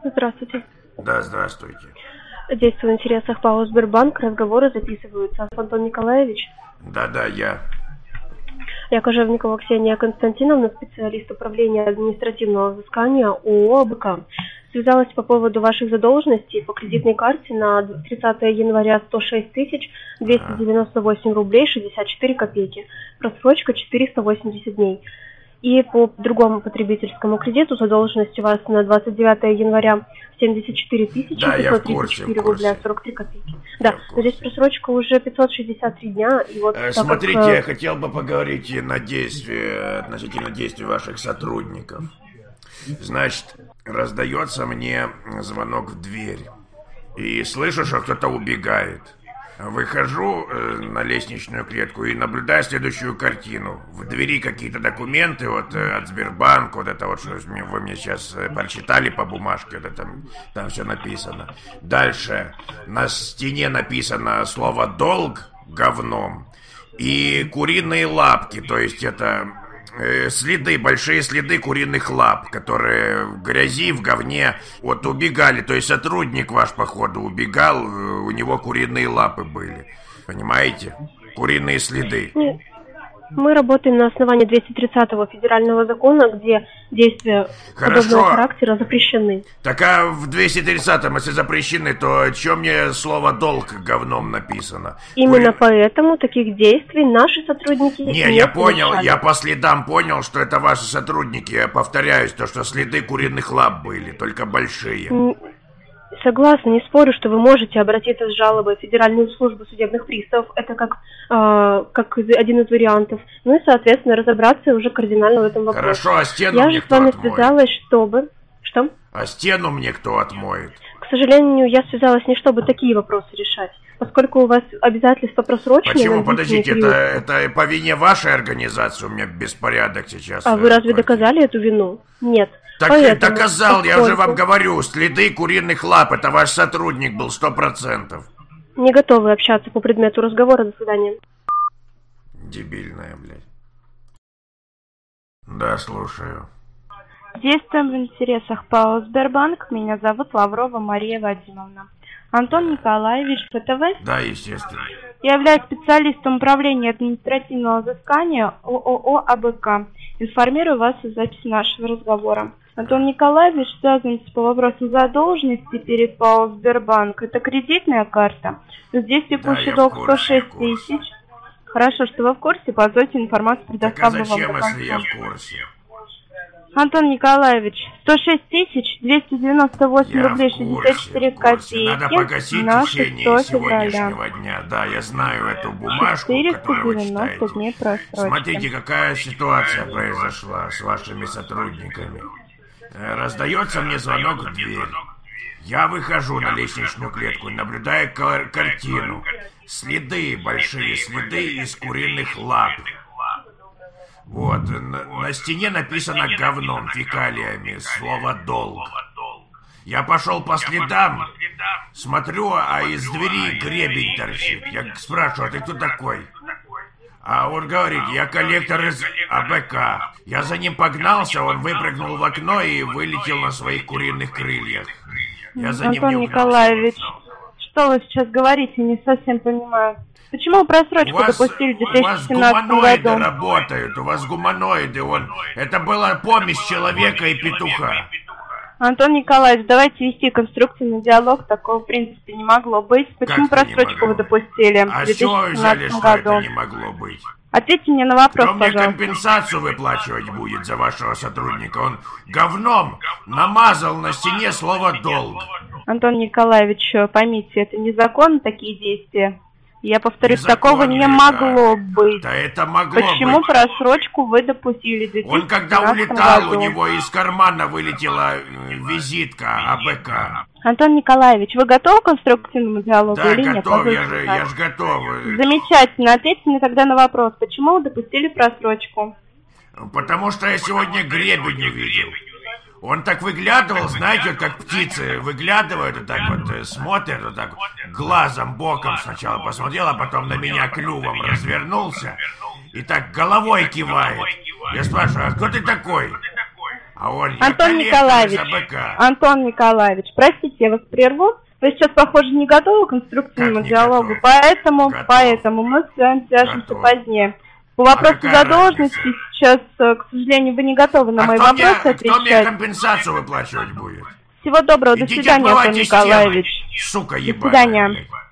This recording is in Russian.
Здравствуйте. Да, здравствуйте. Действую в интересах ПАО «Сбербанк». Разговоры записываются. Антон Николаевич. Да, я. Я Кожевникова Ксения Константиновна, специалист управления административного взыскания ООО «АБК». Связалась по поводу ваших задолженностей по кредитной карте на 30 января 106 298 рублей 64 копейки. Просрочка 480 дней. И по другому потребительскому кредиту задолженность у вас на 29 января 74 534 рубля 43 копейки. Да, но здесь просрочка уже 563 дня. И вот смотрите, я хотел бы поговорить относительно действий ваших сотрудников. Значит, раздается мне звонок в дверь. И слышу, что кто-то убегает. Выхожу на лестничную клетку и наблюдаю следующую картину. В двери какие-то документы от Сбербанка, вот это вот, что вы мне сейчас прочитали по бумажке, вот это, там все написано. Дальше на стене написано слово «долг» говном и куриные лапки, то есть это следы, большие следы куриных лап, которые в грязи, в говне вот убегали. То есть сотрудник ваш, походу, убегал, у него куриные лапы были. Понимаете? Куриные следы. Нет. Мы работаем на основании 230-го федерального закона, где действия подобного характера запрещены. Так а в 230-м, если запрещены, то что мне слово «долг» говном написано? Именно поэтому таких действий наши сотрудники не я понял, совершали. Я по следам понял, что это ваши сотрудники. Я повторяюсь, то, что следы куриных лап были, только большие. Согласна, не спорю, что вы можете обратиться с жалобой в Федеральную службу судебных приставов. Это как один из вариантов. Ну и, соответственно, разобраться уже кардинально в этом вопросе. Хорошо, а стену мне кто отмоет? Я же с вами связалась, чтобы... Что? А стену мне кто отмоет? К сожалению, я связалась не чтобы такие вопросы решать. Поскольку у вас обязательства просрочены... Почему? Подождите, это по вине вашей организации у меня беспорядок сейчас. А вы разве доказали эту вину? Нет. Так поэтому, доказал, я уже вам говорю, следы куриных лап, это ваш сотрудник был 100%. Не готовы общаться по предмету разговора, до свидания. Дебильная, блядь. Да, слушаю. Действуем в интересах ПАО «Сбербанк». Меня зовут Лаврова Мария Вадимовна. Антон Николаевич, ПТВ? Да, естественно. Я являюсь специалистом управления административного взыскания ООО «АБК». Информирую вас о записи нашего разговора. Антон Николаевич, связываемся по вопросу задолженности перед ПАО «Сбербанк». Это кредитная карта. Здесь текущий долг 106 тысяч. Хорошо, что вы в курсе. Позвольте информацию предоставлю вам. Зачем, если я в курсе? Антон Николаевич, 106 298 рублей 64 копейки. Надо погасить в течение сегодняшнего дня. Да, я знаю эту бумажку, которую вы читаете. Смотрите, какая ситуация произошла с вашими сотрудниками. Раздается мне звонок в дверь. Я выхожу на лестничную клетку и наблюдаю картину. Следы, большие следы из куриных лап. Вот, на стене написано говном, фекалиями, слово «долг». Я пошел по следам, смотрю, а из двери гребень торчит. Я спрашиваю, а ты кто такой? А он говорит, я коллектор из АБК. Я за ним погнался, он выпрыгнул в окно и вылетел на своих куриных крыльях. Я за ним Антон Николаевич, что вы сейчас говорите, не совсем понимаю. Почему вы просрочку допустили в 2017 году? У вас гуманоиды работают, у вас гуманоиды. Это была помесь человека и петуха. Антон Николаевич, давайте вести конструктивный диалог, такого в принципе не могло быть. Почему просрочку вы допустили в 2017 году? Это не могло быть? Ответьте мне на вопрос, кто пожалуйста. Мне компенсацию выплачивать будет за вашего сотрудника? Он говном намазал на стене слово «долг». Антон Николаевич, поймите, это незаконно такие действия. Я повторюсь, такого не могло быть. Да это могло быть. Почему просрочку вы допустили в 2017 году? Он когда улетал, у него из кармана вылетела визитка АБК. Антон Николаевич, вы готовы к конструктивному диалогу или нет? Да, готов, я же готов. Замечательно. Ответьте мне тогда на вопрос, почему вы допустили просрочку? Потому что я сегодня гребень увидел. Он так выглядывал, знаете, как птицы выглядывают, вот так вот смотрят, вот так вот, глазом, боком сначала посмотрел, а потом на меня клювом развернулся и так головой кивает. Я спрашиваю, а кто ты такой? А он Антон Николаевич, Антон Николаевич, простите, я вас прерву. Вы сейчас, похоже, не готовы к конструктивному диалогу, поэтому мы с вами свяжемся позднее. По вопросу задолженности сейчас, к сожалению, вы не готовы на мои вопросы отвечать. Кто мне компенсацию выплачивать будет? Всего доброго, до свидания, Антон Николаевич. Сука ебаная. До свидания.